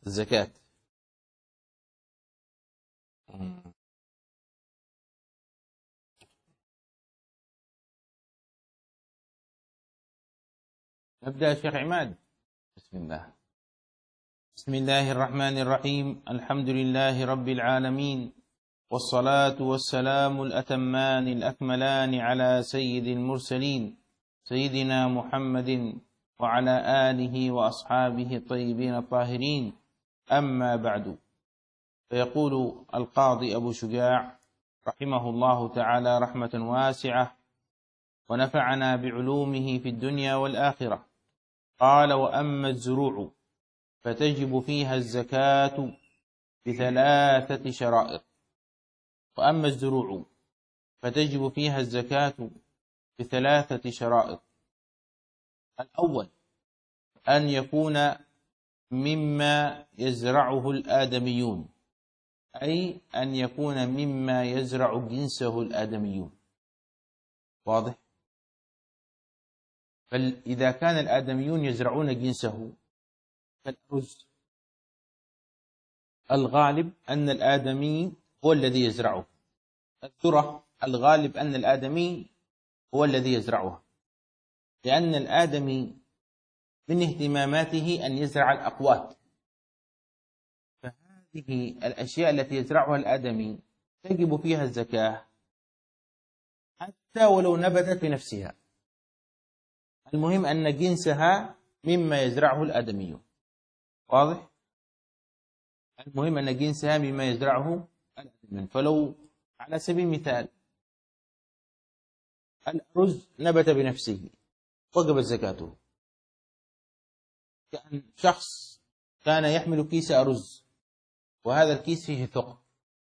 الزكاة. نبدأ شيخ عماد. بسم الله. بسم الله الرحمن الرحيم. الحمد لله رب العالمين، والصلاة والسلام الأتمان الأكملان على سيد المرسلين سيدنا محمد وعلى آله وأصحابه الطيبين الطاهرين. أما بعد، فيقول القاضي أبو شجاع رحمه الله تعالى رحمة واسعة ونفعنا بعلومه في الدنيا والآخرة، قال: وأما الزروع فتجب فيها الزكاة ب3 شرائط. وأما الزروع فتجب فيها الزكاة ب3 شرائط. الأول أن يكون مما يزرعه الآدميون، أي أن يكون مما يزرع جنسه الآدميون. واضح؟ فإذا كان الآدميون يزرعون جنسه كالأرز، الغالب أن الآدمي هو الذي يزرعه. الذرة الغالب أن الآدمي هو الذي يزرعها، لأن الآدمي من اهتماماته أن يزرع الأقوات. فهذه الأشياء التي يزرعها الآدمي تجب فيها الزكاة حتى ولو نبتت بنفسها. المهم أن جنسها مما يزرعه الآدمي. واضح؟ المهم أن جنسها مما يزرعه الآدمي. فلو على سبيل المثال الأرز نبت بنفسه وجبت زكاته. كأن شخص كان يحمل كيس أرز، وهذا الكيس فيه ثقب،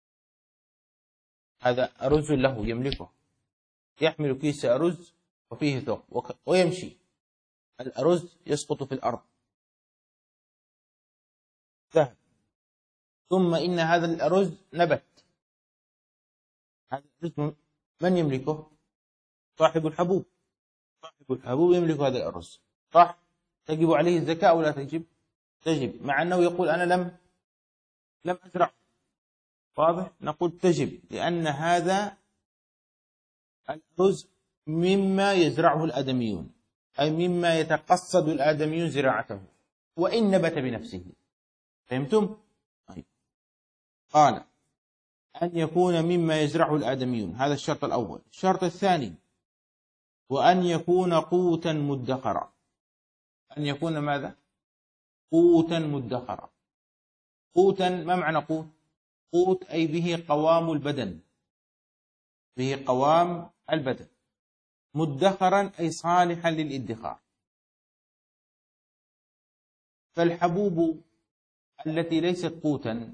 هذا أرز له يملكه، يحمل كيس أرز وفيه ثقب ويمشي، الأرز يسقط في الأرض، ذهب، ثم إن هذا الأرز نبت. هذا الأرز من يملكه؟ صاحب الحبوب. صاحب الحبوب يملك هذا الأرز، صح؟ تجب عليه الزكاة أو لا تجب؟ تجب، مع أنه يقول أنا لم أزرع. واضح؟ نقول تجب، لأن هذا الأرز مما يزرعه الآدميون، أي مما يتقصد الآدميون زراعته وإن نبت بنفسه. فهمتم؟ طيب. قال: أن يكون مما يزرعه الآدميون، هذا الشرط الأول. الشرط الثاني: وأن يكون قوتا مدخرا. أن يكون ماذا؟ قوتا مدخرا. قوتا، ما معنى قوت؟ قوت أي به قوام البدن، به قوام البدن. مدخرا أي صالحا للادخار. فالحبوب التي ليست قوتا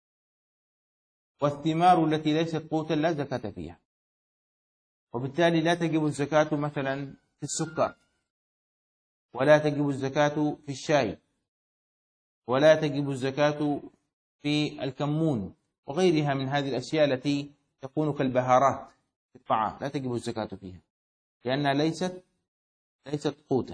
والثمار التي ليست قوتا لا زكاة فيها، وبالتالي لا تجب الزكاة مثلا في السكر، ولا تجب الزكاة في الشاي، ولا تجب الزكاة في الكمون وغيرها من هذه الأشياء التي تكون كالبهارات في الطعام، لا تجب الزكاة فيها لأنها ليست قوتا.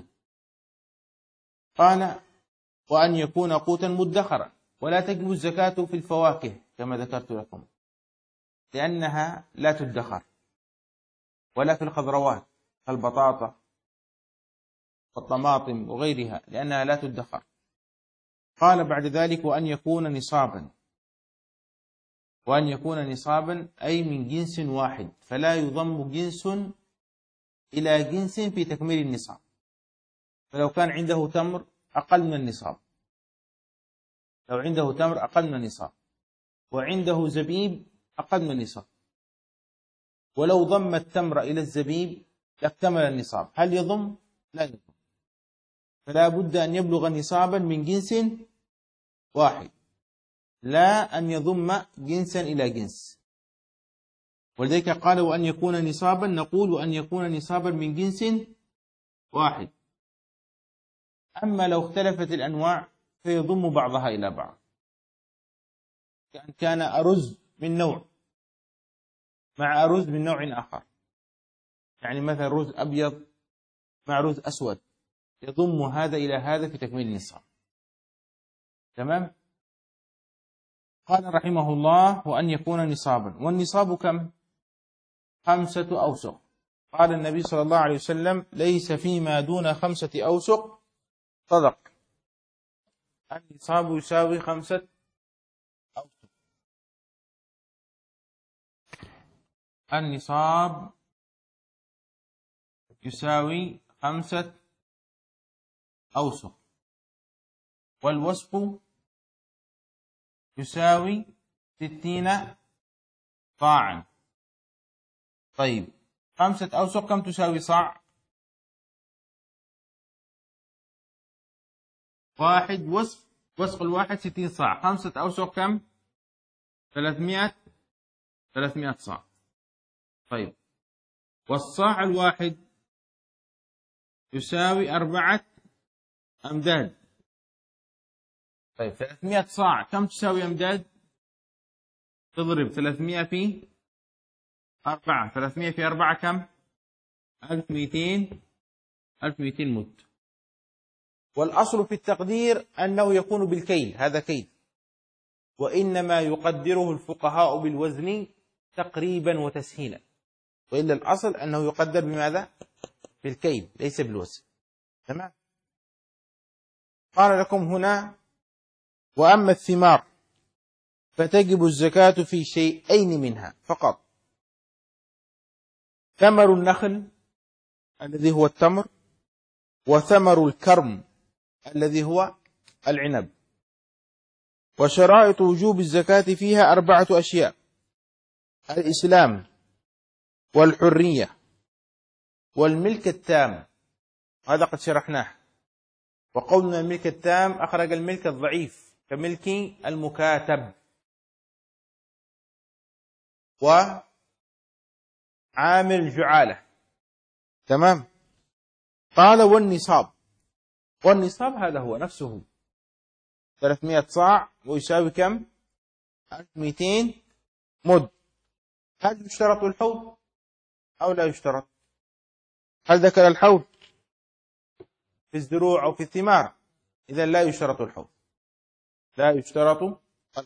قال: وأن يكون قوتا مدخرا. ولا تجب الزكاة في الفواكه كما ذكرت لكم، لأنها لا تدخر، ولا في الخضروات كالبطاطا والطماطم وغيرها، لأنها لا تدخر. قال بعد ذلك: وأن يكون نصابا. وأن يكون نصابا أي من جنس واحد، فلا يضم جنس إلى جنس في تكميل النصاب. فلو كان عنده تمر أقل من النصاب، لو عنده تمر أقل من النصاب، وعنده زبيب أقل من النصاب، ولو ضم التمر إلى الزبيب لاكتمل النصاب. هل يضم؟ لا يضم. فلا بد أن يبلغ نصابا من جنس واحد، لا أن يضم جنسا إلى جنس. ولذلك قال: وأن يكون نصابا. نقول: وأن يكون نصابا من جنس واحد. أما لو اختلفت الأنواع فيضم بعضها إلى بعض، كان أرز من نوع مع أرز من نوع آخر، يعني مثلا رز أبيض مع رز أسود، يضم هذا إلى هذا في تكميل النصاب. تمام؟ قال رحمه الله: وأن يكون نصابا. والنصاب كم؟ 5 أوسق. قال النبي صلى الله عليه وسلم: ليس فيما دون 5 أوسق صدق. النصاب يساوي 5 أوسق. النصاب يساوي 5 أوسق، والوسق يساوي 60 صاعا. طيب 5 أوسق كم تساوي صاع؟ واحد وسق الواحد 60 صاع. 5 أوسق كم؟ 300 صاع. طيب والصاع الواحد يساوي 4 أمداد. طيب 300 صاع كم تساوي أمداد؟ تضرب 300 في 4. 300 في 4 كم؟ 1200 مد. والأصل في التقدير أنه يكون بالكيل، هذا كيل، وإنما يقدره الفقهاء بالوزن تقريبا وتسهيلا، وإلا الأصل أنه يقدر بماذا؟ بالكيل ليس بالوزن. تمام. قال لكم هنا: وأما الثمار فتجب الزكاة في شيئين منها فقط: ثمر النخل الذي هو التمر، وثمر الكرم الذي هو العنب. وشرائط وجوب الزكاة فيها 4 أشياء: الإسلام، والحرية، والملك التام، هذا قد شرحناه. وقولنا الملك التام أخرج الملك الضعيف كملك المكاتب وعامل الجعالة. تمام. قال: والنصاب. والنصاب هذا هو نفسه 300 صاع ويساوي كم؟ 1200 مد. هل يشترط الحول أو لا يشترط؟ هل ذكر الحول في الزروع أو في الثمار؟ إذا لا يشترط الحول، لا يشترط الحول.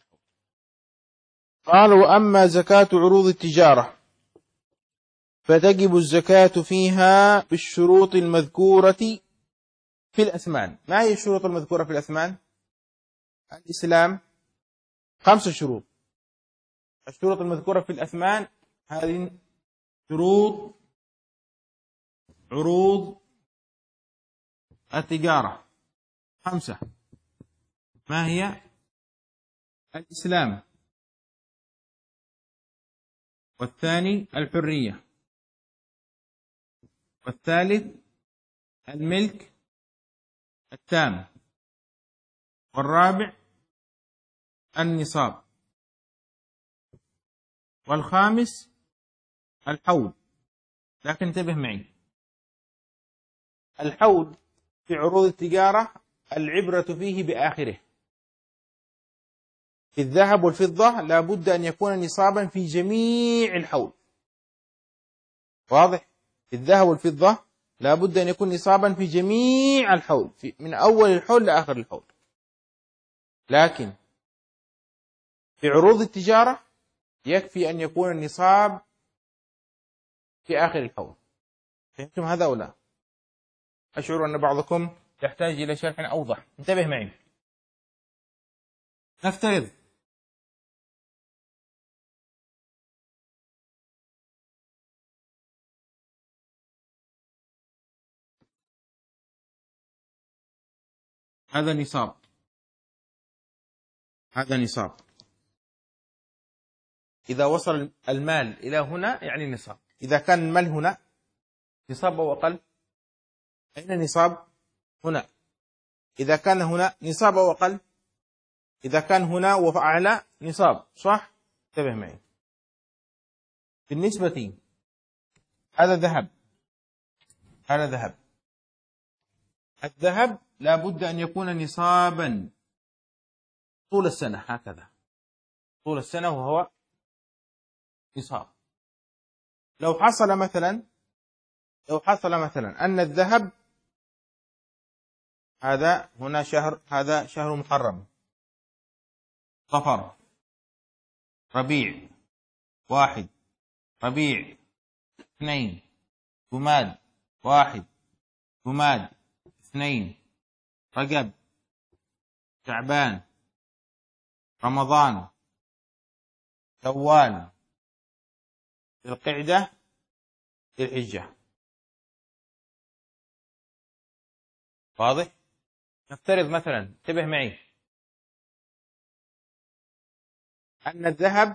قال: وأما زكاة عروض التجارة فتجب الزكاة فيها بالشروط المذكورة في الأثمان. ما هي الشروط المذكورة في الأثمان؟ الإسلام 5 شروط. الشروط المذكورة في الأثمان هذه شروط عروض التجارة 5. ما هي؟ الإسلام، والثاني الحرية، والثالث الملك التام، والرابع النصاب، والخامس الحول. لكن انتبه معي، الحول في عروض التجارة العبرة فيه بآخره. في الذهب والفضة لا بد أن يكون نصابا في جميع الحول. واضح؟ في الذهب والفضة لا بد أن يكون نصابا في جميع الحول، من أول الحول لآخر الحول. لكن في عروض التجارة يكفي أن يكون النصاب في آخر الحول. فهمتم هذا أو لا؟ أشعر أن بعضكم يحتاج إلى شرح أوضح. انتبه معي. نفترض هذا نصاب، هذا نصاب. إذا وصل المال إلى هنا يعني نصاب. إذا كان المال هنا نصاب أو أقل، أين نصاب؟ هنا. إذا كان هنا نصاب أو أقل، إذا كان هنا وأعلى نصاب. صح؟ انتبه معي. بالنسبة هذا ذهب، هذا ذهب. الذهب لا بد أن يكون نصابا طول السنة، هكذا طول السنة وهو نصاب. لو حصل مثلا أن الذهب هذا هنا شهر، هذا شهر محرم صفر، ربيع، واحد، ربيع، اثنين، جماد، واحد، جماد، اثنين، رجب، شعبان، رمضان، شوال، ذي القعدة، ذي الحجة. واضح؟ نفترض مثلا، انتبه معي، أن الذهب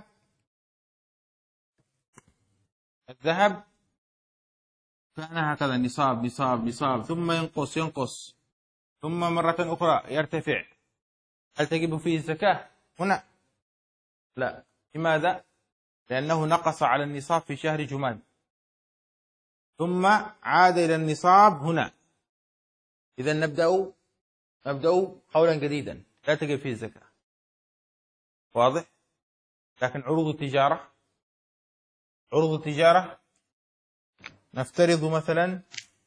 كان هكذا نصاب ثم ينقص ثم مرة أخرى يرتفع. هل تجب فيه الزكاة هنا؟ لا. لماذا؟ لأنه نقص على النصاب في شهر جماد ثم عاد إلى النصاب هنا. إذا نبدأ قولا جديدا، لا تجب فيه الزكاة. واضح؟ لكن عروض التجارة نفترض مثلا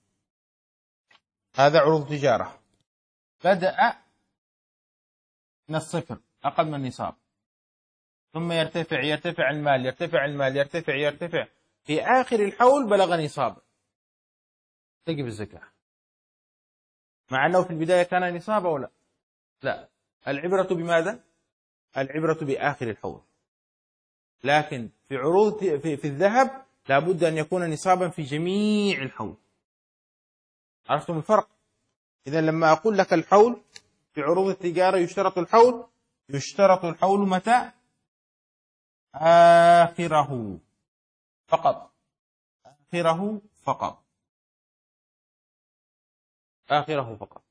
هذا عروض تجارة بدأ من الصفر، أقل من النصاب، ثم يرتفع المال، في آخر الحول بلغ نصاب، تجب الزكاة، مع أنه في البداية كان نصاب أو لا؟ لا. العبرة بماذا؟ العبرة بآخر الحول. لكن في عروض في الذهب لابد أن يكون نصابا في جميع الحول. عرفتم الفرق؟ إذا لما أقول لك الحول في عروض التجارة يشترط الحول متى؟ آخره فقط، آخره فقط.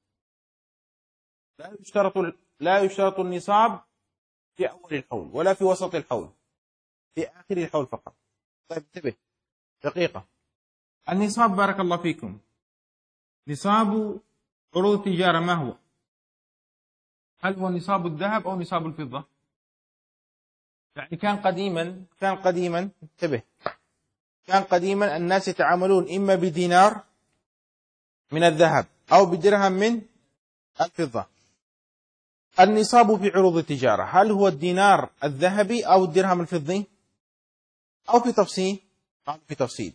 لا يشترط النصاب في أول الحول ولا في وسط الحول، في آخر الحول فقط. طيب انتبه دقيقة، النصاب بارك الله فيكم، نصاب عروض التجارة ما هو؟ هل هو نصاب الذهب أو نصاب الفضة؟ يعني كان قديما انتبه، كان قديما الناس يتعاملون إما بدينار من الذهب أو بدرهم من الفضة. النصاب في عروض التجارة هل هو الدينار الذهبي أو الدرهم الفضي أو في تفصيل؟ قالوا في تفصيل.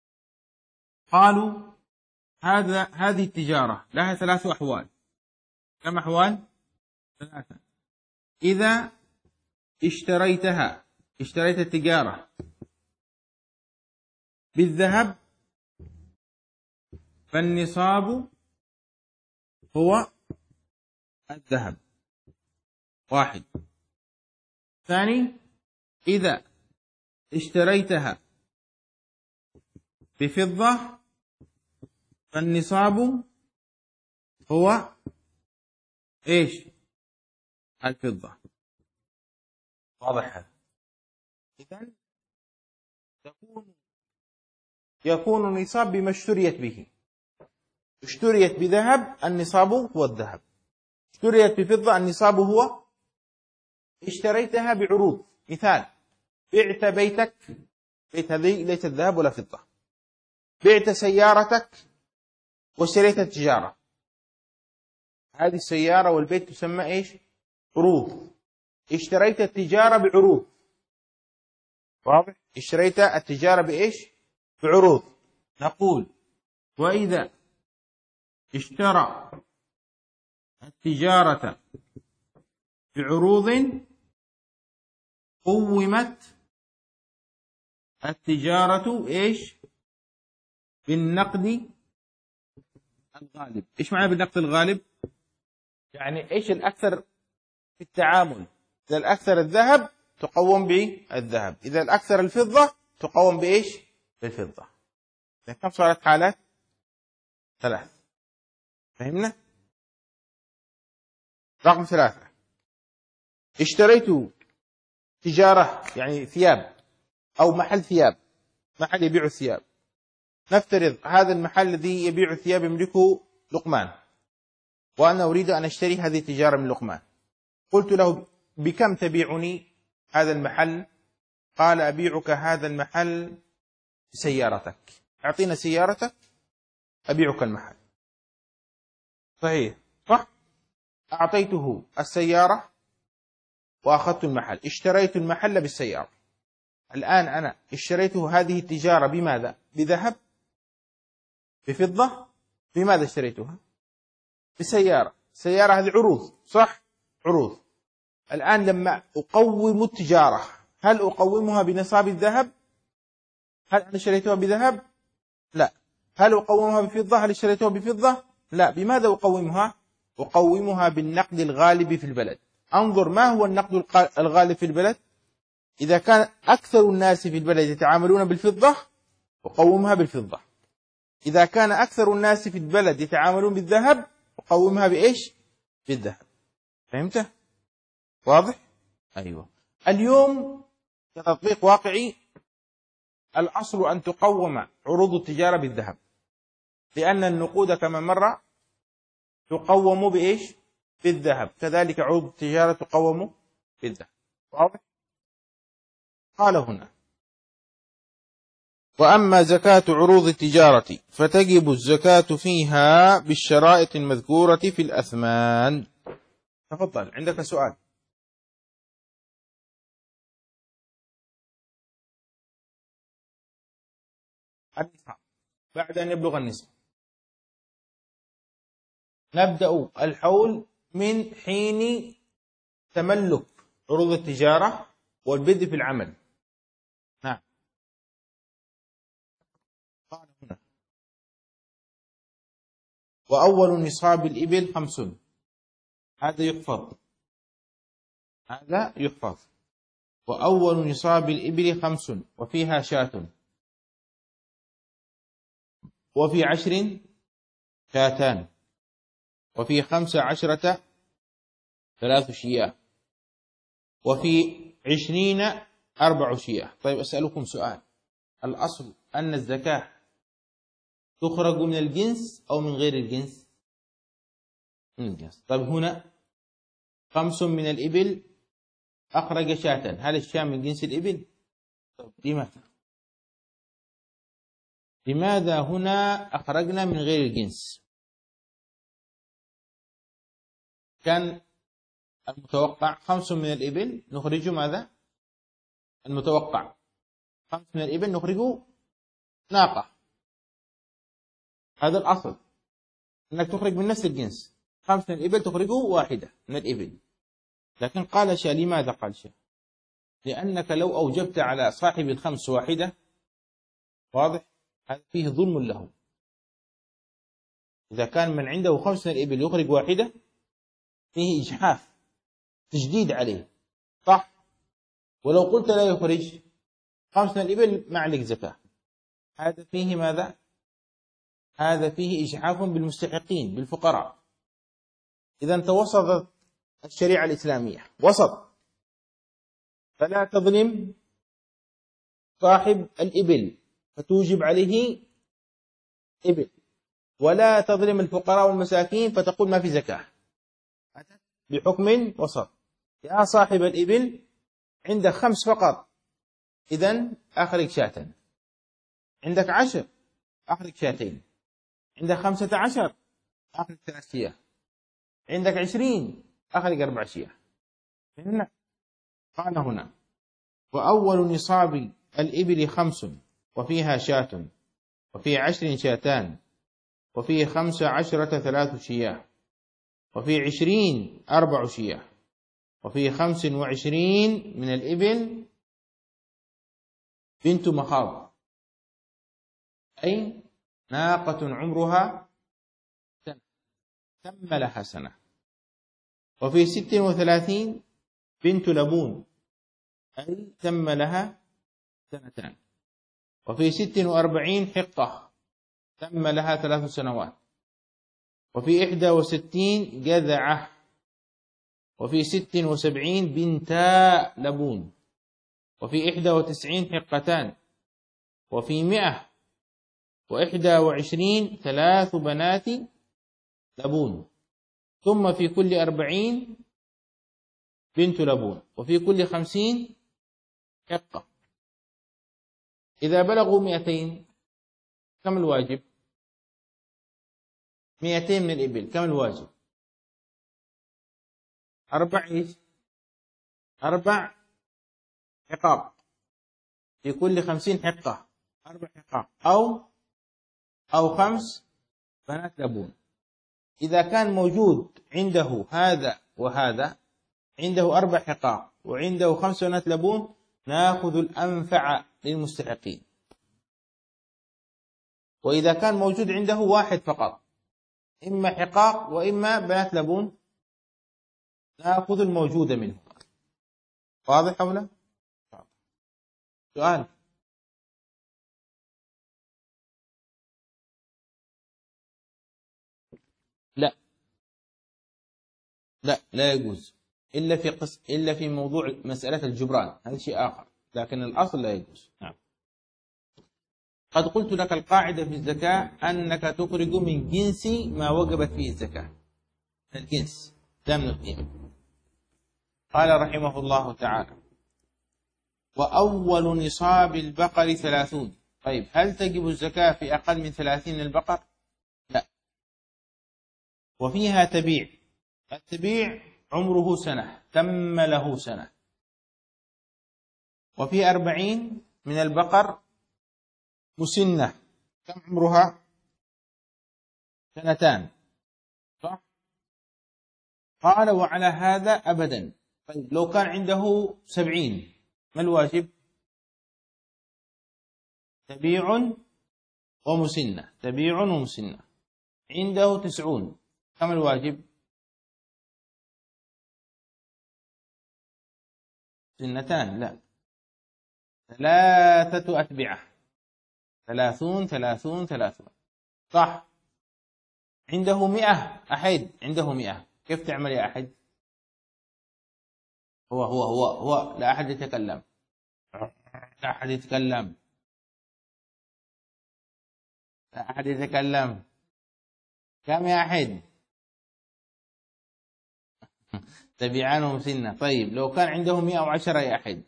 قالوا هذه التجارة لها 3 أحوال. كم أحوال؟ 3. إذا اشتريت التجارة بالذهب فالنصاب هو الذهب، 1. 2. إذا اشتريتها بفضة فالنصاب هو إيش؟ الفضة. واضح هذا؟ إذن يكون النصاب بما اشتريت به. اشتريت بذهب النصاب هو الذهب، اشتريت بفضة النصاب هو، اشتريتها بعروض. مثال، بعت بيتك، بيت هذه ليس الذهب ولا فضة، بعت سيارتك واشتريت التجارة، هذه السيارة والبيت تسمى إيش؟ عروض. اشتريت التجارة بعروض. واضح؟ اشتريت التجارة بإيش؟ بعروض. نقول وإذا اشترى التجارة بعروض قومت التجارة إيش؟ بالنقد الغالب. إيش معنى بالنقد الغالب؟ يعني إيش الأكثر في التعامل؟ إذا الأكثر الذهب تقوم بالذهب، إذا الأكثر الفضة تقوم بإيش؟ بالفضة. كم صارت حالات؟ 3. فهمنا؟ رقم 3، اشتريت تجارة يعني ثياب أو محل ثياب، محل يبيع الثياب. نفترض هذا المحل الذي يبيع الثياب يملكه لقمان، وأنا أريد أن أشتري هذه التجارة من لقمان. قلت له بكم تبيعني هذا المحل؟ قال أبيعك هذا المحل بسيارتك، أعطينا سيارتك أبيعك المحل. صحيح صح؟ أعطيته السيارة وأخذت المحل، اشتريت المحل بالسيارة. الآن أنا اشتريت هذه التجارة بماذا؟ بذهب؟ بفضة؟ بماذا اشتريتها؟ بسيارة. سيارة هذه عروض، صح؟ عروض. الآن لما أقوم التجارة، هل أقومها بنصاب الذهب؟ هل أنا اشتريتها بذهب؟ لا. هل أقومها بفضة؟ هل اشتريتها بفضة؟ لا. بماذا أقومها؟ أقومها بالنقد الغالب في البلد. انظر، ما هو النقد الغالب في البلد؟ إذا كان أكثر الناس في البلد يتعاملون بالفضة أقومها بالفضة. إذا كان أكثر الناس في البلد يتعاملون بالذهب أقومها بإيش؟ بالذهب. فهمت؟ واضح؟ أيوة. اليوم كتطبيق واقعي الأصل أن تقوم عروض التجارة بالذهب، لأن النقود كما مر تقوم بإيش؟ بالذهب. كذلك عروض التجارة تقوم بالذهب. واضح؟ قال هنا: وأما زكاة عروض التجارة فتجب الزكاة فيها بالشرائط المذكورة في الأثمان. تفضل، عندك سؤال. النصاب بعد أن يبلغ النصاب. نبدأ الحول من حين تملك عروض التجارة والبدء في العمل. نعم. قال هنا: وأول نصاب الإبل 5. هذا يحفظ، هذا يحفظ. وأول نصاب الإبل 5 وفيها شاة، وفي 10 شاتان، وفي 15 3 شياه، وفي 20 4 شياه. طيب أسألكم سؤال: الأصل أن الزكاة تخرج من الجنس أو من غير الجنس؟ من الجنس. طيب هنا 5 من الإبل أخرج شاة، هل الشاة من جنس الإبل؟ طيب لماذا؟ لماذا هنا أخرجنا من غير الجنس؟ كان المتوقع 5 من الإبل نخرج ماذا؟ المتوقع 5 من الإبل نخرج ناقة. هذا الأصل، أنك تخرج من نفس الجنس. 5 من الإبل تخرج واحدة من الإبل. لكن قال شاء. لماذا قال شاء؟ لأنك لو أوجبت على صاحب الخمس واحدة، واضح، هذا فيه ظلم له. إذا كان من عنده 5 من الإبل يخرج واحدة فيه إجحاف، تجديد عليه، صح؟ ولو قلت لا يخرج 5 من الإبل ما عليك زكاة. هذا فيه ماذا؟ هذا فيه إجحاف بالمستحقين، بالفقراء. إذا توسطت الشريعة الإسلامية، وسط، فلا تظلم صاحب الإبل فتوجب عليه إبل، ولا تظلم الفقراء والمساكين فتقول ما في زكاة. بحكم وسط. يا صاحب الإبل عندك 5 فقط، إذن أخرج شاة. عندك 10 أخرج شاتين. عندك 15 أخرج 3 شياه. عندك 20 أخرج 4 شياه. فهمنا؟ قال هنا: وأول نصاب الإبل 5 وفيها شاة، وفي 10 شاتان، وفي 15 3 شياه، وفي 20 4 شياه، وفي 25 من الإبل بنت مخاض، أي ناقة عمرها سنة تم لها سنة. وفي 36 بنت لبون، أي تم لها 2 سنين. وفي 46 حقة تم لها 3 سنوات. وفي 61 جذعة. وفي 76 بنتا لبون. وفي 91 حقتان. وفي 121 3 بنات لبون. ثم في كل 40 بنت لبون. وفي كل 50 حقة. إذا بلغوا 200 كم الواجب؟ 200 من الإبل كم الواجب؟ 4 4 حقاق، في كل 50 حقة 4 حقاق، أو 5 بنات لبون. إذا كان موجود عنده هذا وهذا، عنده 4 حقاق وعنده 5 بنات لبون، نأخذ الأنفع للمستحقين. وإذا كان موجود عنده واحد فقط، إما حقاق وإما بنات لبون، نأخذ الموجود منه. واضح أو لا؟ سؤال. لا لا، لا يجوز إلا في موضوع مسألة الجبران، هذا شيء آخر، لكن الأصل لا يجوز. نعم. قد قلت لك القاعدة في الزكاة أنك تخرج من جنس ما وجبت فيه الزكاة، الجنس لا من القيمة. قال رحمه الله تعالى: وأول نصاب البقر 30. طيب، هل تجب الزكاة في أقل من 30 البقر؟ لا. وفيها تبيع، التبيع عمره سنة، تم له سنة. وفي 40 من البقر مسنة، كم عمرها؟ 2 سنين، صح؟ قال: وعلى هذا أبدا. طيب، لو كان عنده 70، ما الواجب؟ تبيع ومسنة، تبيع ومسنة. عنده 90، كم الواجب؟ 2 سنين، لا، 3 أتبعة، 30 30 30، صح؟ عنده 100 أحد، عنده 100، كيف تعمل يا أحد؟ هو لا أحد يتكلم، لا أحد يتكلم، لا أحد يتكلم. كم يا أحد؟ تبيعان ومسنة. طيب، لو كان عنده 110 يا أحد،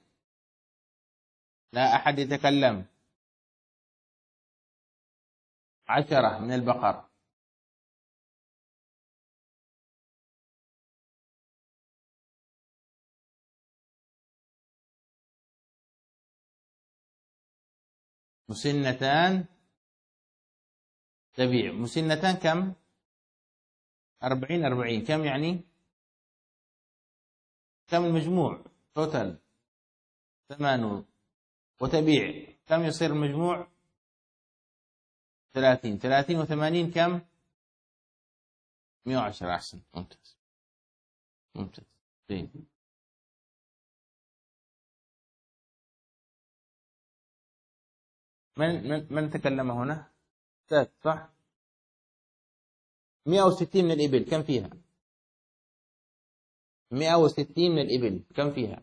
لا أحد يتكلم. 10 من البقر. مسنتان تبيع، مسنتان كم؟ 40 40، كم يعني؟ كم المجموع؟ توتال 80، وتبيع كم يصير المجموع؟ 30 30 و80 كم؟ 110. أحسن، ممتاز ممتاز. طيب. من تكلم هنا؟ أستاذ، صح؟ 160 من الإبل كم فيها؟ 160 من الإبل كم فيها؟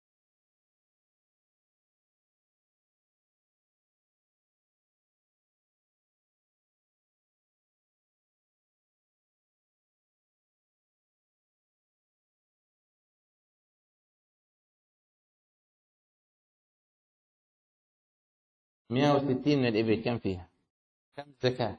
مئة وستين من الإبل كم فيها؟ كم زكاة؟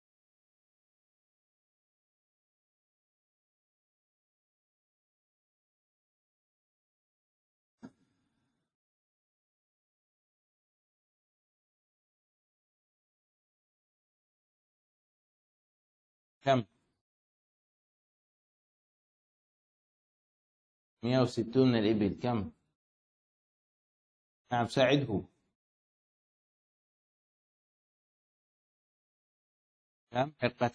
كم؟ 160 من الإبل كم؟ نعم، ساعده. كم؟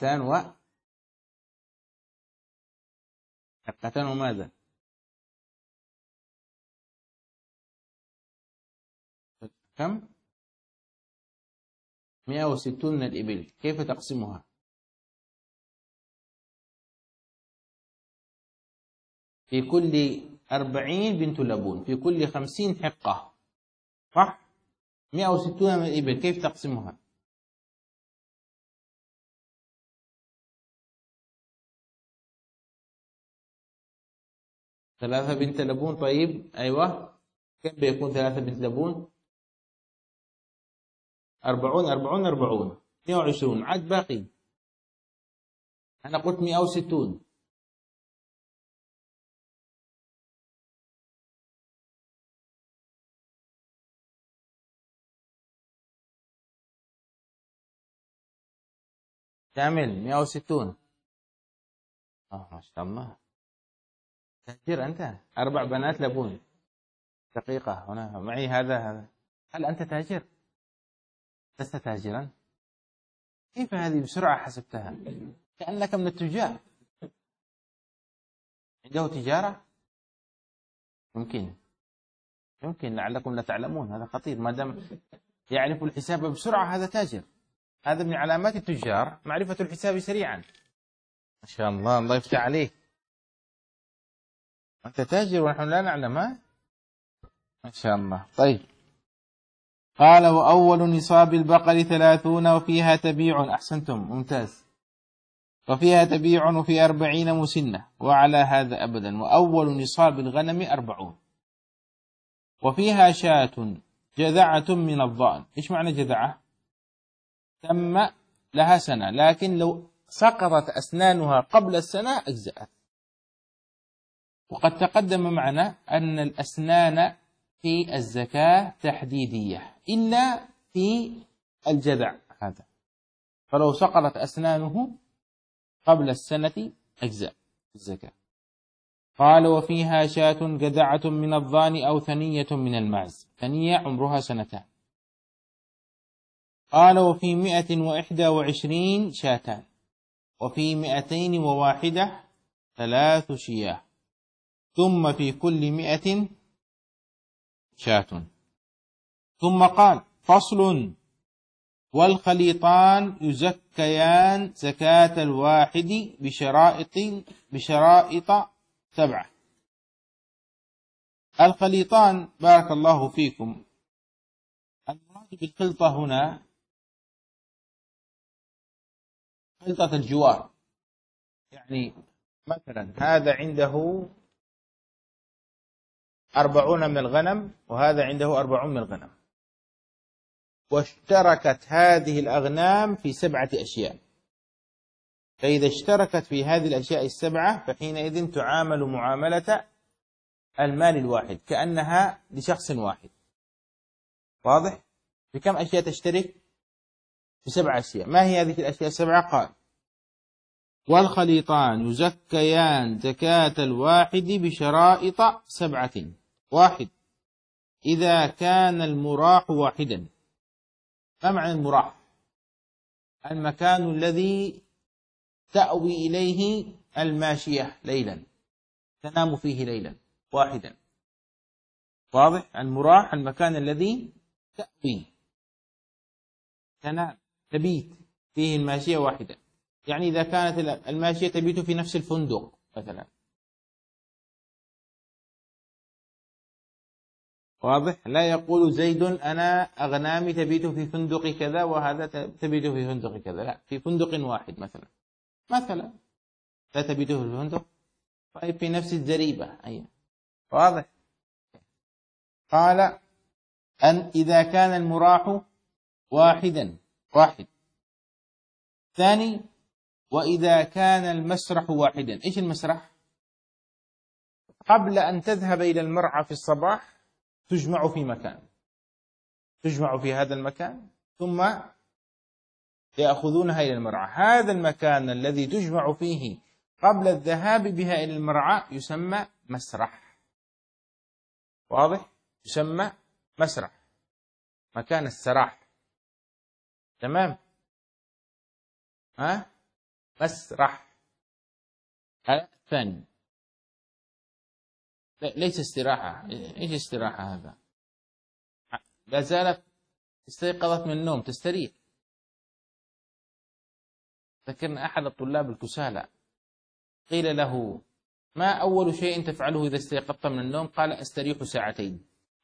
حقتان وماذا؟ كم؟ 160 من الإبل، كيف تقسمها؟ في كل 40 بنت لبون، في كل 50 حقة، صح؟ 160 من الإبل، كيف تقسمها؟ 3 بنت لبون. طيب، أيوة، كم بيكون 3 بنت لبون؟ 40 40 40، 120 عاد باقي. أنا قلت 160. كامل 160. ما شاء الله، تاجر أنت. 4 بنات لابون. دقيقة هنا معي هذا. هل أنت تاجر؟ لست تاجرا؟ كيف هذه بسرعة حسبتها؟ كأنك من التجار. عنده تجارة؟ يمكن لعلكم لا تعلمون. هذا خطير، ما دام يعرف الحساب بسرعة هذا تاجر. هذا من علامات التجار، معرفة الحساب سريعا. ما شاء الله، الله يفتح عليك. أنت تاجر ونحن لا نعلم. ما شاء الله. طيب، قال وأول نصاب البقر 30 وفيها تبيع. أحسنتم، ممتاز. وفيها تبيع وفي 40 مسنة، وعلى هذا أبدا. وأول نصاب الغنم 40. وفيها شاة جذعة من الضأن. إيش معنى جذعة؟ تم لها سنة، لكن لو سقطت أسنانها قبل السنة أجزأت. وقد تقدم معنا أن الأسنان في الزكاة تحديدية إلا في الجذع هذا، فلو سقطت أسنانه قبل السنة أجزاء الزكاة. قال وفيها شاة جذعة من الضان أو ثنية من المعز. ثنية عمرها 2 سنين. قال وفي 121 شاتان، وفي 201 3 شياه، ثم في كل 100 شاة. ثم قال فصل والخليطان يزكيان زكاة الواحد بشرائط 7. الخليطان بارك الله فيكم، المراد بالخلطة هنا خلطة الجوار. يعني مثلا هذا عنده 40 من الغنم وهذا عنده 40 من الغنم، واشتركت هذه الأغنام في 7 أشياء. فإذا اشتركت في هذه الأشياء 7 فحينئذ تعامل معاملة المال الواحد كأنها لشخص واحد. واضح؟ بكم أشياء تشترك؟ في 7 أشياء. ما هي هذه الأشياء 7؟ قال والخليطان يزكيان زكاة الواحد بشرائط 7. 1. إذا كان المراح واحدا. ما معنى المراح؟ المكان الذي تأوي إليه الماشية ليلا، تنام فيه ليلا واحدا. واضح؟ المراح المكان الذي تأوي تنام تبيت فيه الماشية واحدا. يعني إذا كانت الماشية تبيت في نفس الفندق مثلا. واضح؟ لا يقول زيد أنا أغنامي تبيت في فندق كذا وهذا تبيت في فندق كذا، لا، في فندق واحد مثلا لا تبيت في الفندق، طيب في نفس الزريبة. أي واضح؟ قال أن إذا كان المراح واحد. 2. وإذا كان المسرح واحدا. إيش المسرح؟ قبل أن تذهب إلى المرعى في الصباح تجمع في مكان، تجمع في هذا المكان ثم يأخذونها إلى المرعى. هذا المكان الذي تجمع فيه قبل الذهاب بها إلى المرعى يسمى مسرح. واضح؟ يسمى مسرح، مكان السراح. تمام؟ مسرح. هذا الثاني. ليس استراحة. إيش استراحة هذا؟ لا زالت استيقظت من النوم تستريح. ذكرنا أحد الطلاب الكسالى قيل له ما أول شيء تفعله إذا استيقظت من النوم؟ قال أستريح 2 ساعة.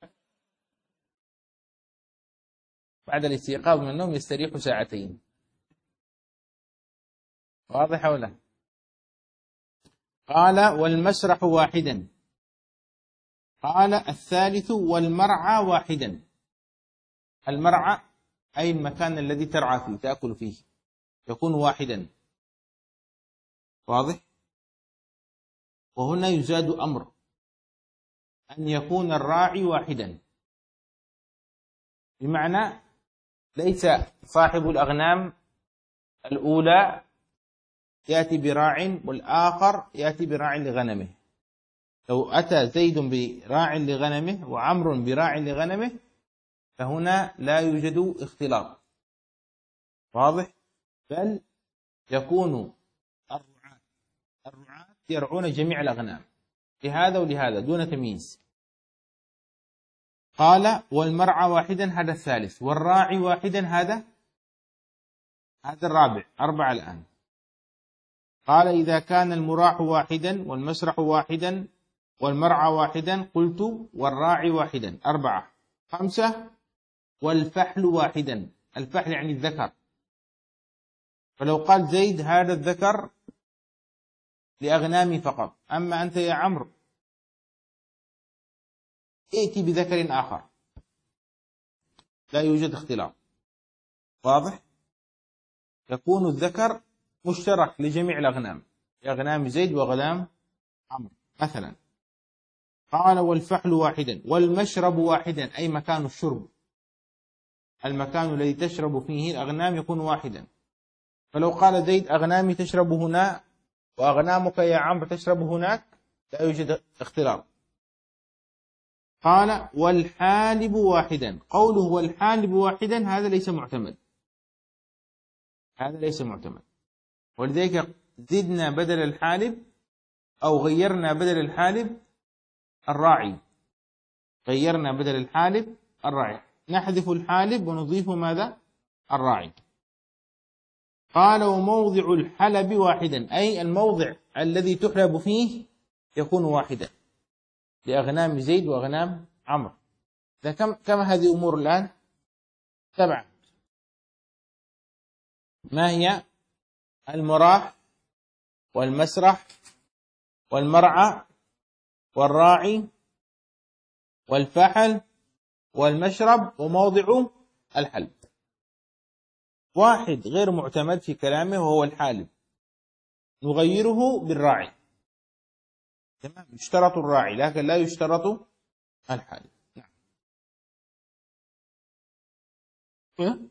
بعد الاستيقاظ من النوم يستريح 2 ساعة. واضح ولا؟ قال والمسرح واحدا. قال الثالث والمرعى واحدا. المرعى أي المكان الذي ترعى فيه تأكل فيه يكون واحدا. واضح؟ وهنا يزاد أمر أن يكون الراعي واحدا، بمعنى ليس صاحب الأغنام الأولى يأتي براع والآخر يأتي براع لغنمه. لو أتى زيد براع لغنمه وعمر براع لغنمه فهنا لا يوجد اختلاط، واضح؟ بل يكون الرعاة يرعون جميع الأغنام لهذا ولهذا دون تمييز. قال والمرعى واحدا، هذا الثالث، والراعي واحدا، هذا الرابع، 4 الآن. قال إذا كان المراح واحدا والمسرح واحدا والمرعى واحدا قلت والراعي واحدا، 4. 5 والفحل واحدا، الفحل يعني الذكر، فلو قال زيد هذا الذكر لأغنامي فقط، أما أنت يا عمرو ائتي بذكر آخر، لا يوجد اختلاط، واضح؟ يكون الذكر مشترك لجميع الأغنام، لأغنام زيد وأغنام عمرو مثلا. قال والفحل واحدا والمشرب واحدا، أي مكان الشرب، المكان الذي تشرب فيه الأغنام يكون واحدا. فلو قال زيد أغنامي تشرب هنا وأغنامك يا عمرو تشرب هناك لا يوجد اختلاط. قال والحالب واحدا، قوله والحالب واحدا هذا ليس معتمد، هذا ليس معتمد، ولذلك زدنا بدل الحالب أو غيرنا بدل الحالب الراعي، غيرنا بدل الحالب الراعي، نحذف الحالب ونضيف ماذا؟ الراعي. قال وموضع الحلب واحدا، أي الموضع الذي تحلب فيه يكون واحدا لأغنام زيد وأغنام عمرو. كم هذه أمور الآن؟ 7. ما هي؟ المراح والمسرح والمرعى والراعي والفحل والمشرب وموضع الحلب. واحد غير معتمد في كلامه وهو الحالب، نغيره بالراعي، تمام، يشترط الراعي لكن لا يشترط الحالب. نعم.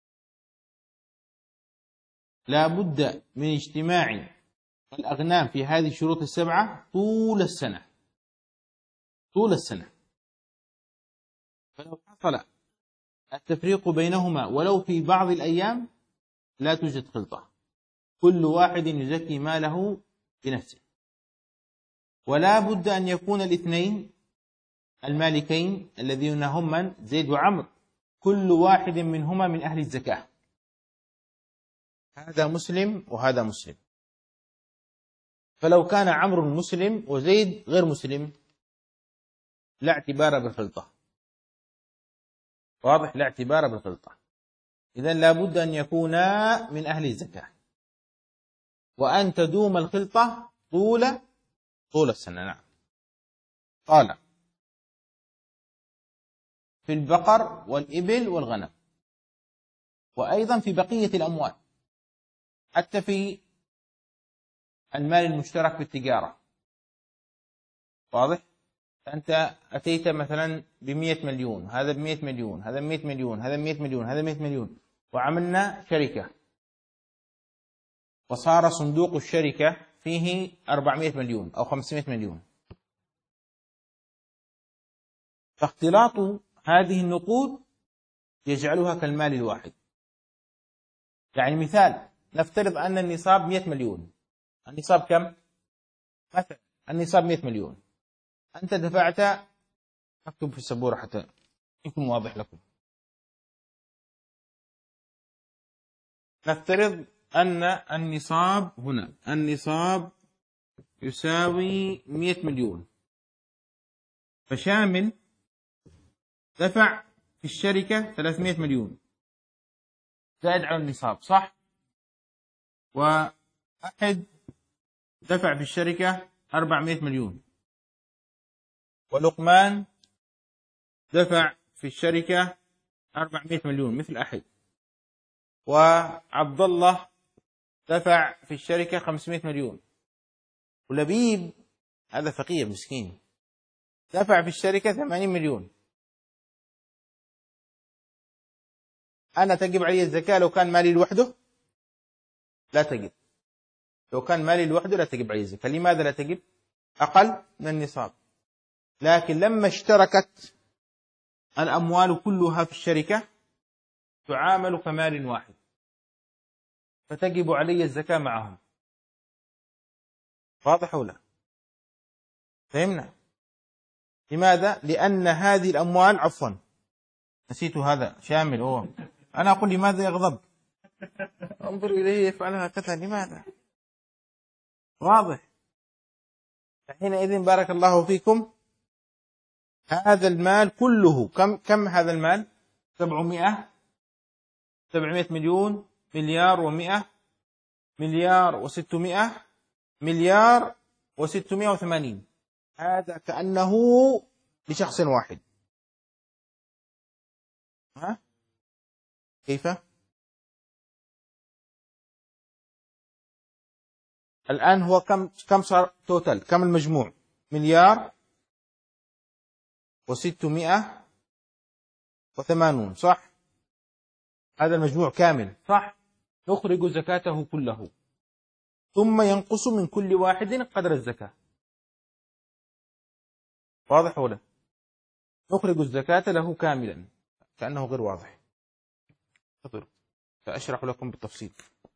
لا بد من اجتماع الأغنام في هذه الشروط ال7 طول السنة، طول السنة. فلو حصل التفريق بينهما ولو في بعض الأيام لا توجد خلطة، كل واحد يزكي ماله بنفسه. ولا بد أن يكون الاثنين المالكين الذين هم من؟ زيد وعمرو، كل واحد منهما من أهل الزكاة، هذا مسلم وهذا مسلم. فلو كان عمرو مسلم وزيد غير مسلم لا اعتبار بالخلطة، واضح؟ لا اعتبار بالخلطة. إذن لا بد أن يكونا من أهل الزكاة، وأن تدوم الخلطة طول السنة. نعم. قال في البقر والإبل والغنم، وأيضا في بقية الأموال، حتى في المال المشترك في التجارة، واضح؟ أنت أتيت مثلا ب100 مليون، هذا ب100 مليون، هذا ب100 مليون، هذا ب100 مليون، هذا ب100 مليون، وعملنا شركة وصار صندوق الشركة فيه 400 مليون أو 500 مليون، فاختلاط هذه النقود يجعلها كالمال الواحد. يعني مثال، نفترض أن النصاب 100 مليون، النصاب كم؟ مثلا النصاب 100 مليون، أنت دفعت، أكتب في السبورة حتى يكون واضح لكم. نفترض أن النصاب هنا، النصاب يساوي 100 مليون، فشامل دفع في الشركة 300 مليون زائد على النصاب، صح؟ وأحد دفع في الشركة 400 مليون، ولقمان دفع في الشركة 400 مليون مثل أحد، وعبد الله دفع في الشركة 500 مليون، ولبيب هذا فقير مسكين دفع في الشركة 80 مليون. أنا تجب علي الزكاة لو كان مالي لوحده؟ لا تجب. لو كان مالي لوحده لا تجب عليه زكاة. لماذا لا تجب؟ أقل من النصاب. لكن لما اشتركت الأموال كلها في الشركة تعامل كمال واحد، فتجب علي الزكاة معهم. واضح ولا؟ فهمنا؟ لماذا؟ لأن هذه الأموال، عفوا نسيت هذا شامل. أنا أقول لماذا يغضب؟ انظر إليه يفعل هكذا، لماذا؟ واضح. حينئذ بارك الله فيكم، هذا المال كله كم هذا المال؟ 700 مليون، مليار و100، مليار و600، مليار و680. هذا كأنه لشخص واحد. ها؟ كيف؟ الآن هو كم صار توتال؟ كم المجموع؟ مليار و680، صح؟ هذا المجموع كامل، صح؟ نخرج زكاته كله، ثم ينقص من كل واحد قدر الزكاة. واضح ولا؟ نخرج الزكاة له كاملا، كأنه غير واضح. انتظروا سأشرح لكم بالتفصيل.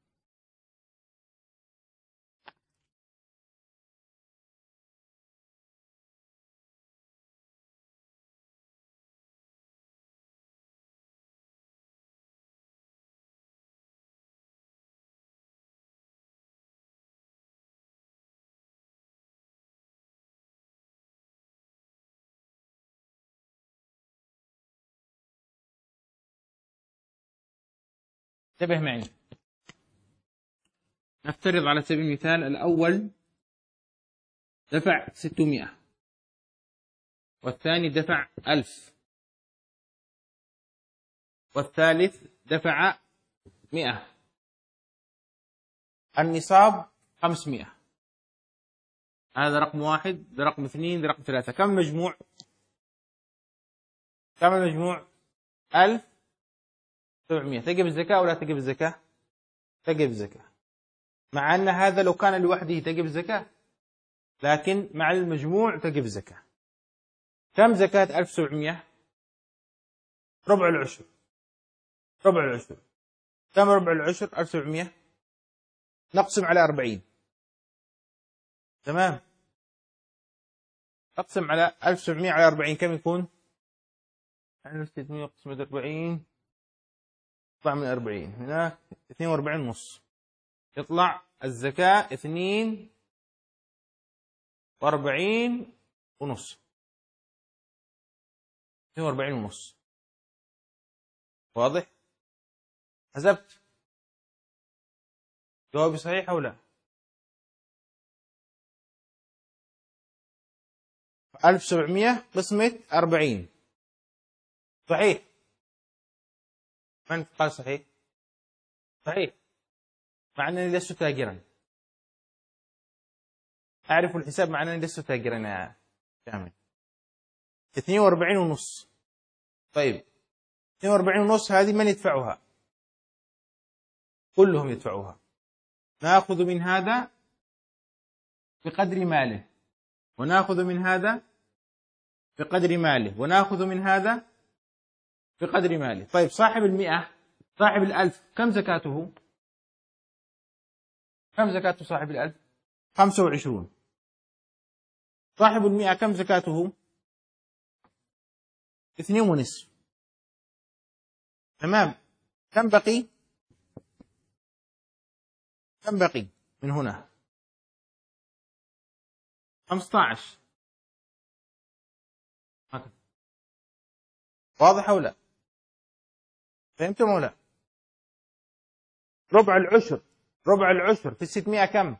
انتبه معي. نفترض على سبيل المثال الأول دفع 600، والثاني دفع 1000، والثالث دفع 100. النصاب 500. هذا رقم واحد، ده رقم اثنين، ده رقم ثلاثة. كم المجموع؟ كم المجموع؟ 1700. تجب الزكاة ولا تجب الزكاة؟ تجب الزكاة. مع أن هذا لو كان لوحده تجب الزكاة، لكن مع المجموع تجب الزكاة. كم زكاة 1700؟ ربع العشر. ربع العشر. كم ربع العشر 1700؟ نقسم على 40. تمام. أقسم على 1700 على 40 كم يكون؟ 1600 قسمة 40 يطلع من 40 هناك 42 ونص. يطلع الزكاة 42 ونص. 42 ونص. واضح؟ حسبت؟ جوابي صحيح أو لا؟ 1700 قسمة 40 صحيح. من قال صحيح؟ صحيح، مع أنني لست تاجرا. أعرف الحساب مع أنني لست تاجرا يا كامل. 42 ونص. طيب 42 ونص هذه من يدفعها؟ كلهم يدفعوها. نأخذ من هذا بقدر ماله، ونأخذ من هذا بقدر ماله، ونأخذ من هذا بقدر ماله. طيب صاحب 100، صاحب 1000 كم زكاته؟ كم زكاة صاحب 1000؟ 25. صاحب 100 كم زكاته؟ 2.5. تمام. كم بقي؟ كم بقي من هنا؟ 15. هكذا. واضح أو لا؟ فهمتم أو لا؟ ربع العشر. ربع العشر في 600 كم؟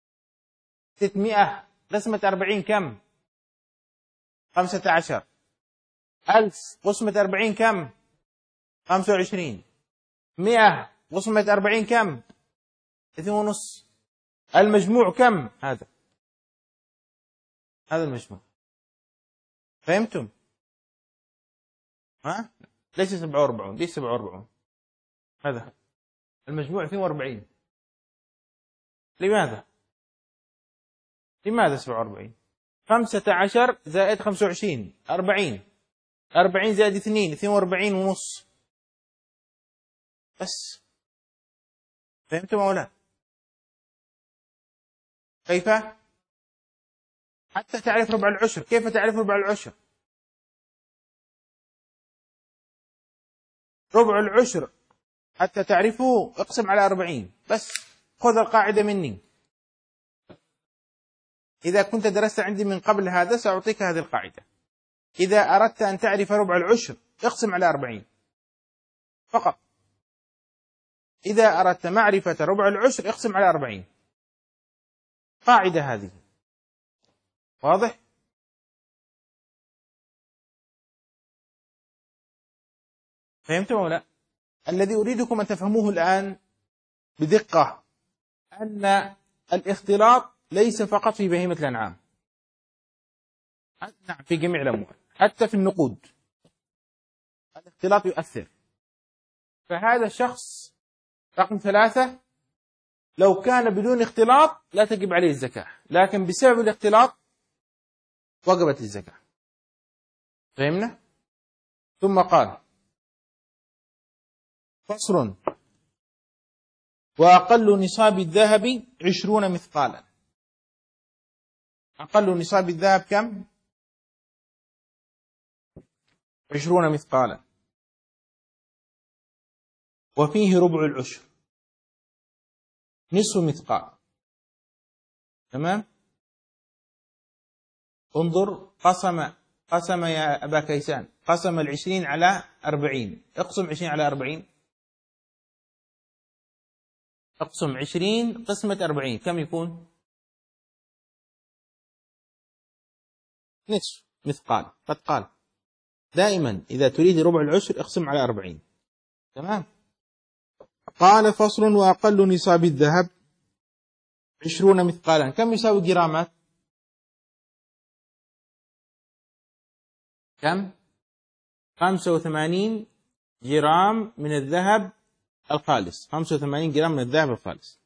600 قسمة 40 كم؟ 15. 1000 قسمة 40 كم؟ 25. 100 قسمة 40 كم؟ 2.5. المجموع كم هذا؟ هذا المجموع. فهمتم؟ ها؟ ليس 47، ليس 47. هذا المجموع 42. لماذا؟ لماذا 47؟ 15 زائد 25 40، 40 زائد 2 42 ونص بس. فهمتم أو لا؟ كيف؟ حتى تعرف ربع العشر. كيف تعرف ربع العشر؟ ربع العشر حتى تعرفه اقسم على 40 بس. خذ القاعدة مني. إذا كنت درست عندي من قبل هذا سأعطيك هذه القاعدة. إذا أردت أن تعرف ربع العشر اقسم على 40 فقط. إذا أردت معرفة ربع العشر اقسم على 40. قاعدة هذه. واضح؟ فهمتم ولا لا؟ الذي أريدكم أن تفهموه الآن بدقة أن الاختلاط ليس فقط في بهيمة الأنعام. نعم، في جميع الأموال حتى في النقود الاختلاط يؤثر. فهذا الشخص رقم 3 لو كان بدون اختلاط لا تجب عليه الزكاة، لكن بسبب الاختلاط وجبت الزكاة. فهمنا؟ ثم قال فصل: وأقل نصاب الذهب 20 مثقالا. أقل نصاب الذهب كم؟ 20 مثقالا، وفيه ربع العشر نصف مثقال. تمام؟ انظر، قسم يا أبا كيسان، قسم 20 على 40. اقسم 20 على 40. اقسم 20 قسمة 40 كم يكون؟ نصف مثقال. قد قال دائما إذا تريد ربع العشر اقسم على 40. تمام؟ قال فصل: وأقل نصاب الذهب 20 مثقالا. كم يساوي جرامات؟ كم؟ 85 جرام من الذهب الخالص. 85 جرام من الذهب الخالص.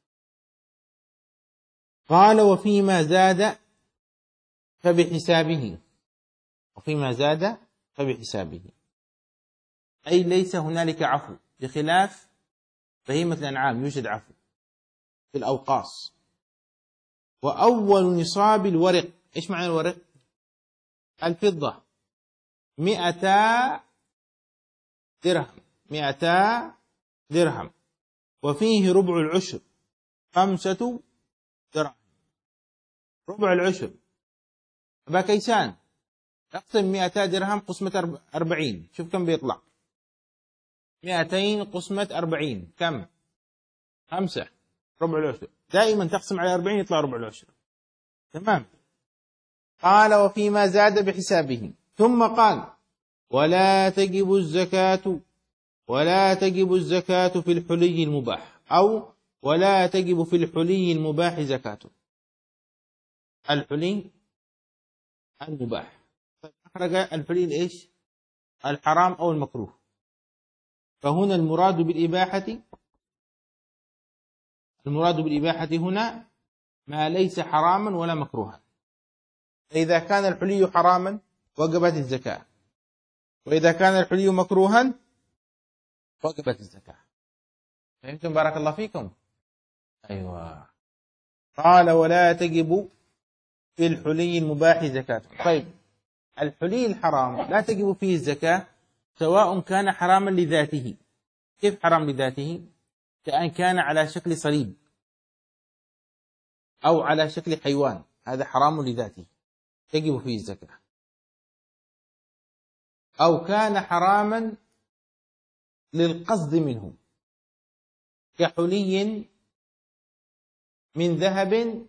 قال وفيما زاد فبحسابه. وفيما زاد فبحسابه، أي ليس هنالك عفو، بخلاف بهيمة الأنعام يوجد عفو في الأوقاص. وأول نصاب الورق. إيش معنى الورق؟ الفضة. 200 درهم. 200 درهم، وفيه ربع العشر 5 دراهم. ربع العشر أبا كيسان اقسم 200 درهم قسمة 40. شوف كم بيطلع. 200 قسمة 40 كم؟ 5. ربع العشر. دائما تقسم على 40 يطلع ربع العشر. تمام. قال وفيما زاد بحسابه. ثم قال ولا تجب الزكاة في الحلي المباح، أو ولا تجب في الحلي المباح زكاة. الحلي المباح. أخرج الحلي إيش؟ الحرام أو المكروه. فهنا المراد بالإباحة هنا ما ليس حراما ولا مكروها. فإذا كان الحلي حراما وجبت الزكاة، وإذا كان الحلي مكروها وجبت الزكاة. فهمتم؟ بارك الله فيكم. أيوة. قال ولا تجب في الحلي المباح زكاة. طيب، الحلي الحرام لا تجب فيه الزكاة سواء كان حراما لذاته. كيف حرام لذاته؟ كأن كان على شكل صليب أو على شكل حيوان، هذا حرام لذاته تجب فيه الزكاة. أو كان حراما للقصد منه، كحلي من ذهب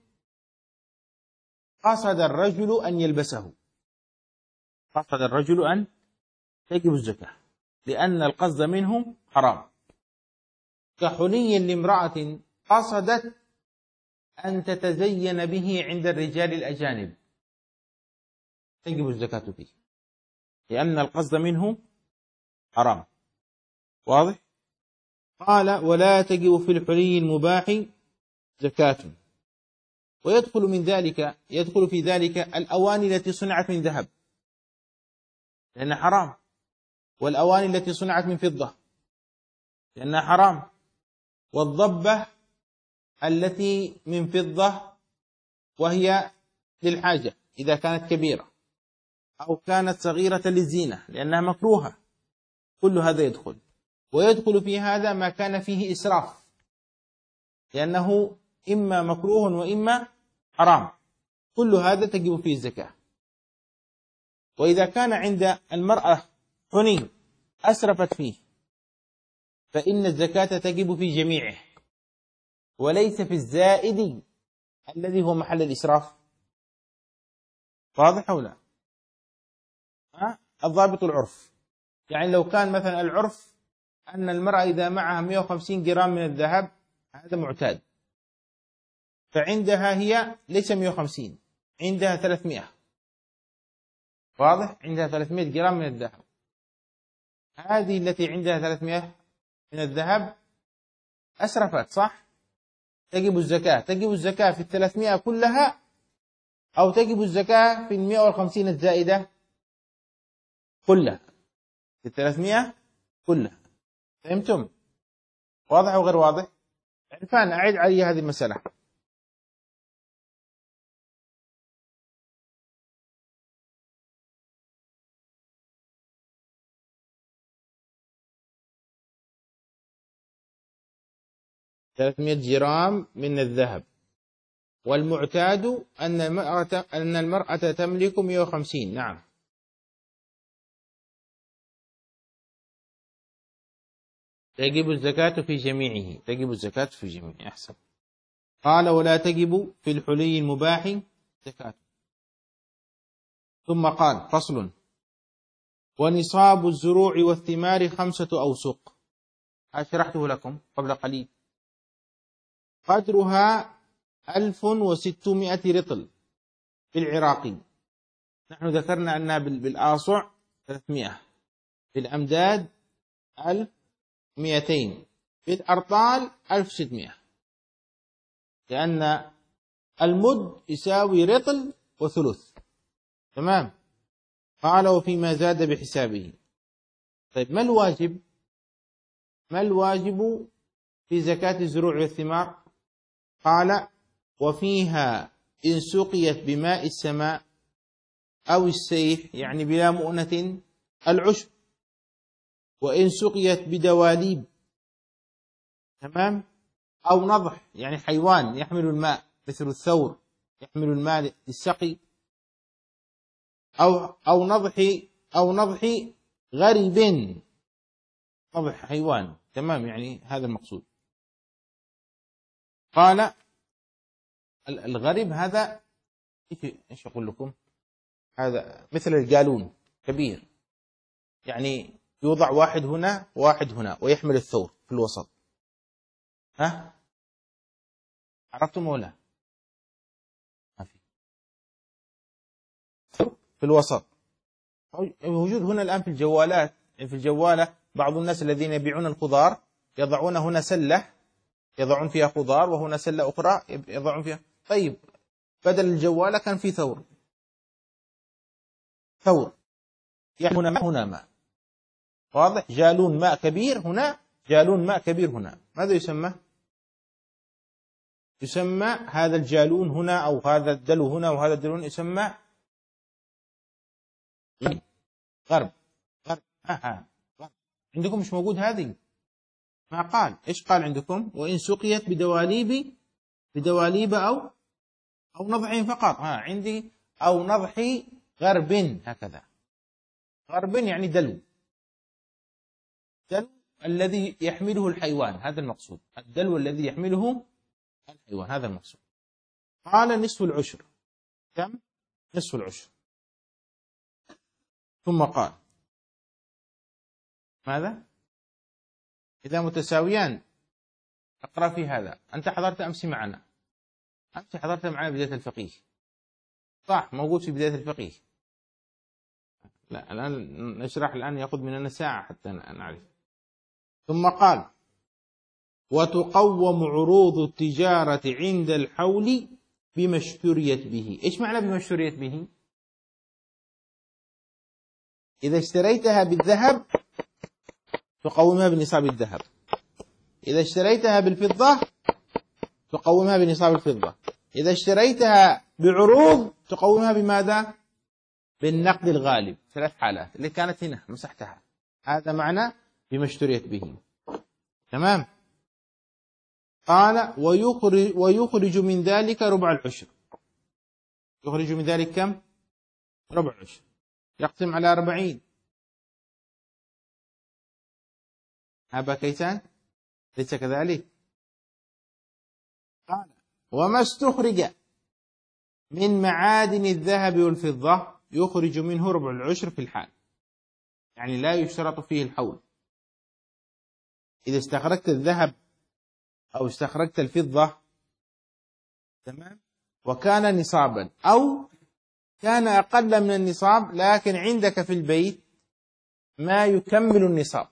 قصد الرجل أن يلبسه. قصد الرجل أن تجب الزكاة لأن القصد منه حرام. كحلي لامرأة قصدت أن تتزين به عند الرجال الأجانب تجب الزكاة فيه لأن القصد منه حرام. واضح؟ قال ولا تجب في الحلي المباح زكاة. يدخل في ذلك الأواني التي صنعت من ذهب لأنها حرام، والأواني التي صنعت من فضة لأنها حرام، والضبة التي من فضة وهي للحاجة إذا كانت كبيرة، أو كانت صغيرة للزينة لأنها مكروهة، كل هذا يدخل. ويدخل في هذا ما كان فيه إسراف لأنه إما مكروه وإما حرام، كل هذا تجب فيه الزكاة. وإذا كان عند المرأة حني أسرفت فيه فإن الزكاة تجب في جميعه، وليس في الزائد الذي هو محل الإسراف. واضح أو لا؟ الضابط العرف، يعني لو كان مثلا العرف أن المرأة إذا معها 150 جرام من الذهب هذا معتاد، فعندها هي ليس 150، عندها 300. واضح؟ عندها 300 جرام من الذهب، هذه التي عندها 300 من الذهب أسرفت، صح؟ تجب الزكاة في 300 كلها، أو تجب الزكاة في 150 الزائدة كلها، في 300 كلها. فهمتم؟ واضح أو غير واضح؟ عرفان أعيد علي هذه المسألة. ثلاثمائة جرام من الذهب، والمعتاد أن المرأة تملك 150. نعم. تجب الزكاة في جميعه. أحسن. قال ولا تجب في الحلي المباح زكاة. ثم قال فصل: ونصاب الزروع والثمار 5 أوسق. شرحته لكم قبل قليل. قدرها 1600 رطل بالعراقي، نحن ذكرنا أنها بالآصع 300، بالأمداد 1200، بالأرطال 1600، لأن المد يساوي رطل وثلث. تمام. قال وفيما زاد بحسابه. طيب ما الواجب في زكاة الزروع والثمار؟ قال وفيها إن سقيت بماء السماء أو السيح، يعني بلا مؤنة، العشب، وإن سقيت بدواليب، تمام، أو نضح، يعني حيوان يحمل الماء مثل الثور يحمل الماء للسقي، أو نضح غريب، نضح حيوان، تمام، يعني هذا المقصود. قال الغريب هذا ايش اقول لكم، هذا مثل الجالون كبير، يعني يوضع واحد هنا واحد هنا ويحمل الثور في الوسط. عرفتم ولا؟ ما في الوسط موجود هنا الآن في الجوالات. في الجوالة بعض الناس الذين يبيعون الخضار يضعون هنا سلة يضعون فيها خضار، وهنا سلة أخرى يضعون فيها. طيب بدل الجوالة كان في ثور يعني هنا ماء. واضح؟ جالون ماء كبير هنا، جالون ماء كبير هنا. ماذا يسمى هذا الجالون هنا، أو هذا الدلو هنا وهذا الدلو هنا، يسمى غرب. عندكم مش موجود هذه؟ ما قال. إيش قال عندكم؟ وإن سقيت بدواليب أو نضح فقط. عندي أو نضح غرب، هكذا. غرب يعني دلو الذي يحمله الحيوان، هذا المقصود، الدلو الذي يحمله الحيوان، هذا المقصود. قال نصف العشر. كم؟ نصف العشر. ثم قال ماذا؟ إذا متساويان. اقرأ في هذا. أنت حضرت أمس معنا بداية الفقيه، صح؟ موجود في بداية الفقيه. لا الآن نشرح، الآن يأخذ مننا ساعة حتى نعرف. ثم قال وتقوم عروض التجارة عند الحول بما اشتريت به. إيش معنى بما اشتريت به؟ إذا اشتريتها بالذهب تقومها بنصاب الذهب، إذا اشتريتها بالفضة تقومها بنصاب الفضة، إذا اشتريتها بعروض تقومها بماذا؟ بالنقد الغالب. 3 حالات اللي كانت هنا مسحتها. هذا معنى بما اشتريت به. تمام. قال ويخرج من ذلك ربع العشر. يخرج من ذلك كم؟ ربع العشر. يقسم على 40. أبا كيسان ليس كذلك؟ قال وما استخرج من معادن الذهب والفضة يخرج منه ربع العشر في الحال، يعني لا يشترط فيه الحول. إذا استخرجت الذهب أو استخرجت الفضة، تمام، وكان نصابا أو كان أقل من النصاب لكن عندك في البيت ما يكمل النصاب،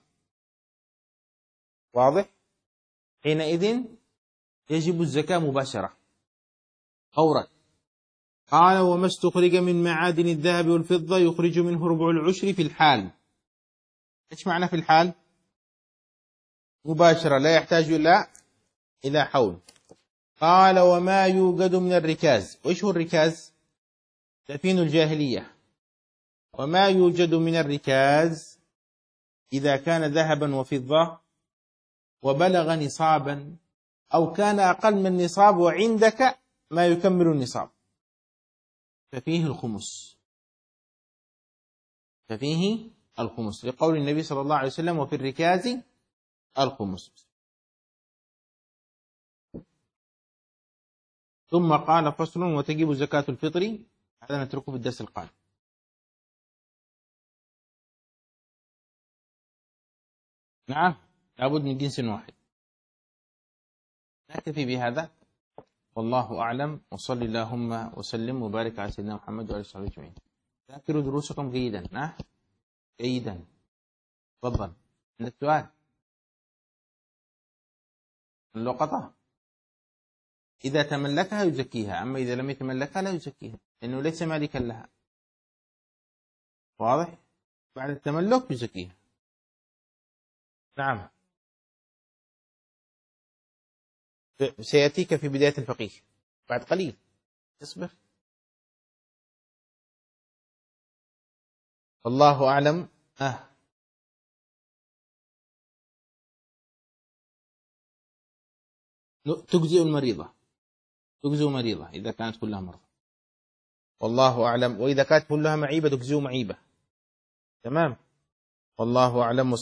واضح؟ حينئذ يجب الزكاة مباشرة فورا. قال وما استخرج من معادن الذهب والفضة يخرج منه ربع العشر في الحال. إيش معنى في الحال؟ مباشرة، لا يحتاج إلى حول. قال وما يوجد من الركاز. وإيش هو الركاز؟ دفين الجاهلية. وما يوجد من الركاز إذا كان ذهبا وفضة وبلغ نصابا أو كان أقل من النصاب وعندك ما يكمل النصاب ففيه الخمس. ففيه الخمس لقول النبي صلى الله عليه وسلم وفي الركاز الخمس. ثم قال فصل وتجب زكاة الفطر. هذا نتركه في الدرس القادم. نعم، لابد من جنس واحد. نكتفي بهذا والله أعلم، وصلي اللهم وسلم وبارك على سيدنا محمد وعلى آله وصحبه أجمعين. ذاكروا دروسكم جيدا. نعم جيدا. تفضل. عندك سؤال؟ اللقطة إذا تملكها يزكيها، أما إذا لم يتملكها لا يزكيها لأنه ليس مالكا لها. واضح؟ بعد التملك يزكيها. نعم سيأتيك في بداية الفقيه بعد قليل، اصبر. والله أعلم. تجزئ المريضة، تجزئ مريضة إذا كانت كلها مرضى، والله أعلم. وإذا كانت كلها معيبة تجزئ معيبة. تمام، والله أعلم.